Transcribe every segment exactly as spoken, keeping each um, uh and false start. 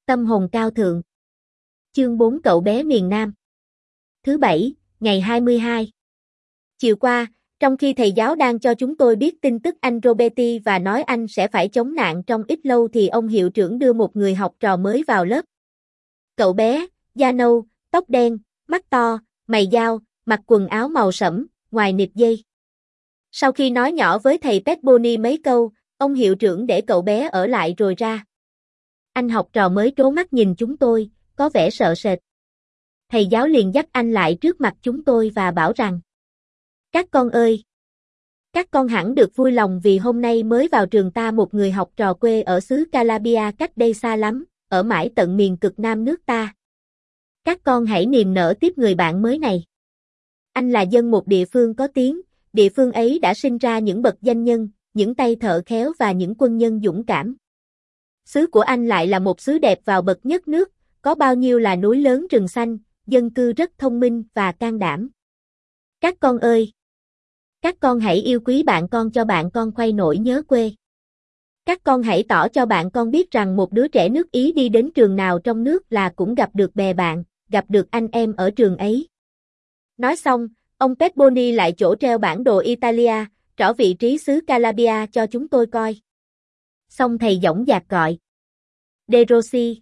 Tâm hồn cao thượng. Chương bốn Cậu bé miền Nam. Thứ Bảy, ngày hai mươi hai. Chiều qua, trong khi thầy giáo đang cho chúng tôi biết tin tức anh Roberti và nói anh sẽ phải chống nạn trong ít lâu thì ông hiệu trưởng đưa một người học trò mới vào lớp. Cậu bé, da nâu, tóc đen, mắt to, mày dao, mặc quần áo màu sẫm, ngoài nịt dây. Sau khi nói nhỏ với thầy Pepponi mấy câu, ông hiệu trưởng để cậu bé ở lại rồi ra. Anh học trò mới trố mắt nhìn chúng tôi, có vẻ sợ sệt. Thầy giáo liền dắt anh lại trước mặt chúng tôi và bảo rằng: Các con ơi! Các con hẳn được vui lòng vì hôm nay mới vào trường ta một người học trò quê ở xứ Calabria cách đây xa lắm, ở mãi tận miền cực nam nước ta. Các con hãy niềm nở tiếp người bạn mới này. Anh là dân một địa phương có tiếng, địa phương ấy đã sinh ra những bậc danh nhân, những tay thợ khéo và những quân nhân dũng cảm. Xứ của anh lại là một xứ đẹp vào bậc nhất nước, có bao nhiêu là núi lớn rừng xanh, dân cư rất thông minh và can đảm. Các con ơi! Các con hãy yêu quý bạn con cho bạn con khoay nỗi nhớ quê. Các con hãy tỏ cho bạn con biết rằng một đứa trẻ nước Ý đi đến trường nào trong nước là cũng gặp được bè bạn, gặp được anh em ở trường ấy. Nói xong, ông Pepponi lại chỗ treo bản đồ Italia, trỏ vị trí xứ Calabria cho chúng tôi coi. Xong thầy dõng dạc gọi: De Rossi!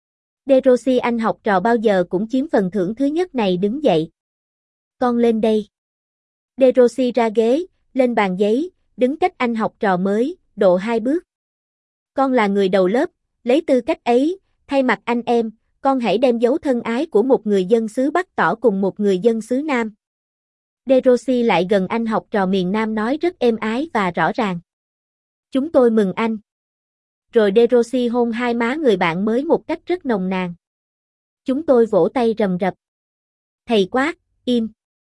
De Rossi, anh học trò bao giờ cũng chiếm phần thưởng thứ nhất này đứng dậy. Con lên đây. De Rossi ra ghế, lên bàn giấy, đứng cách anh học trò mới, độ hai bước. Con là người đầu lớp, lấy tư cách ấy, thay mặt anh em, con hãy đem dấu thân ái của một người dân xứ Bắc tỏ cùng một người dân xứ Nam. De Rossi lại gần anh học trò miền Nam nói rất êm ái và rõ ràng: Chúng tôi mừng anh. Rồi De Rossi hôn hai má người bạn mới một cách rất nồng nàn. Chúng tôi vỗ tay rầm rập. Thầy quát: Im!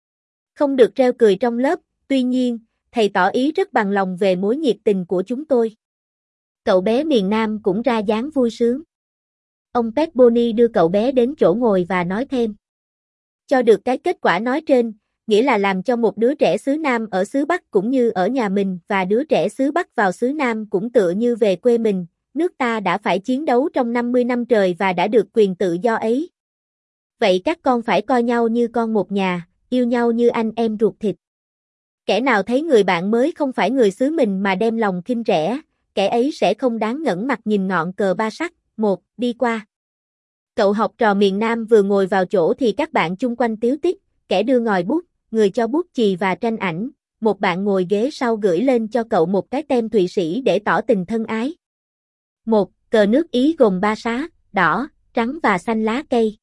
Không được reo cười trong lớp, tuy nhiên, thầy tỏ ý rất bằng lòng về mối nhiệt tình của chúng tôi. Cậu bé miền Nam cũng ra dáng vui sướng. Ông Pepponi đưa cậu bé đến chỗ ngồi và nói thêm: Cho được cái kết quả nói trên, nghĩa là làm cho một đứa trẻ xứ Nam ở xứ Bắc cũng như ở nhà mình và đứa trẻ xứ Bắc vào xứ Nam cũng tựa như về quê mình, nước ta đã phải chiến đấu trong năm mươi năm trời và đã được quyền tự do ấy. Vậy các con phải coi nhau như con một nhà, yêu nhau như anh em ruột thịt. Kẻ nào thấy người bạn mới không phải người xứ mình mà đem lòng khinh rẻ, kẻ ấy sẽ không đáng ngẩng mặt nhìn ngọn cờ ba sắc, một, đi qua. Cậu học trò miền Nam vừa ngồi vào chỗ thì các bạn chung quanh tíu tít, kẻ đưa ngòi bút, người cho bút chì và tranh ảnh, một bạn ngồi ghế sau gửi lên cho cậu một cái tem Thụy Sĩ để tỏ tình thân ái. Một, cờ nước Ý gồm ba xá, đỏ, trắng và xanh lá cây.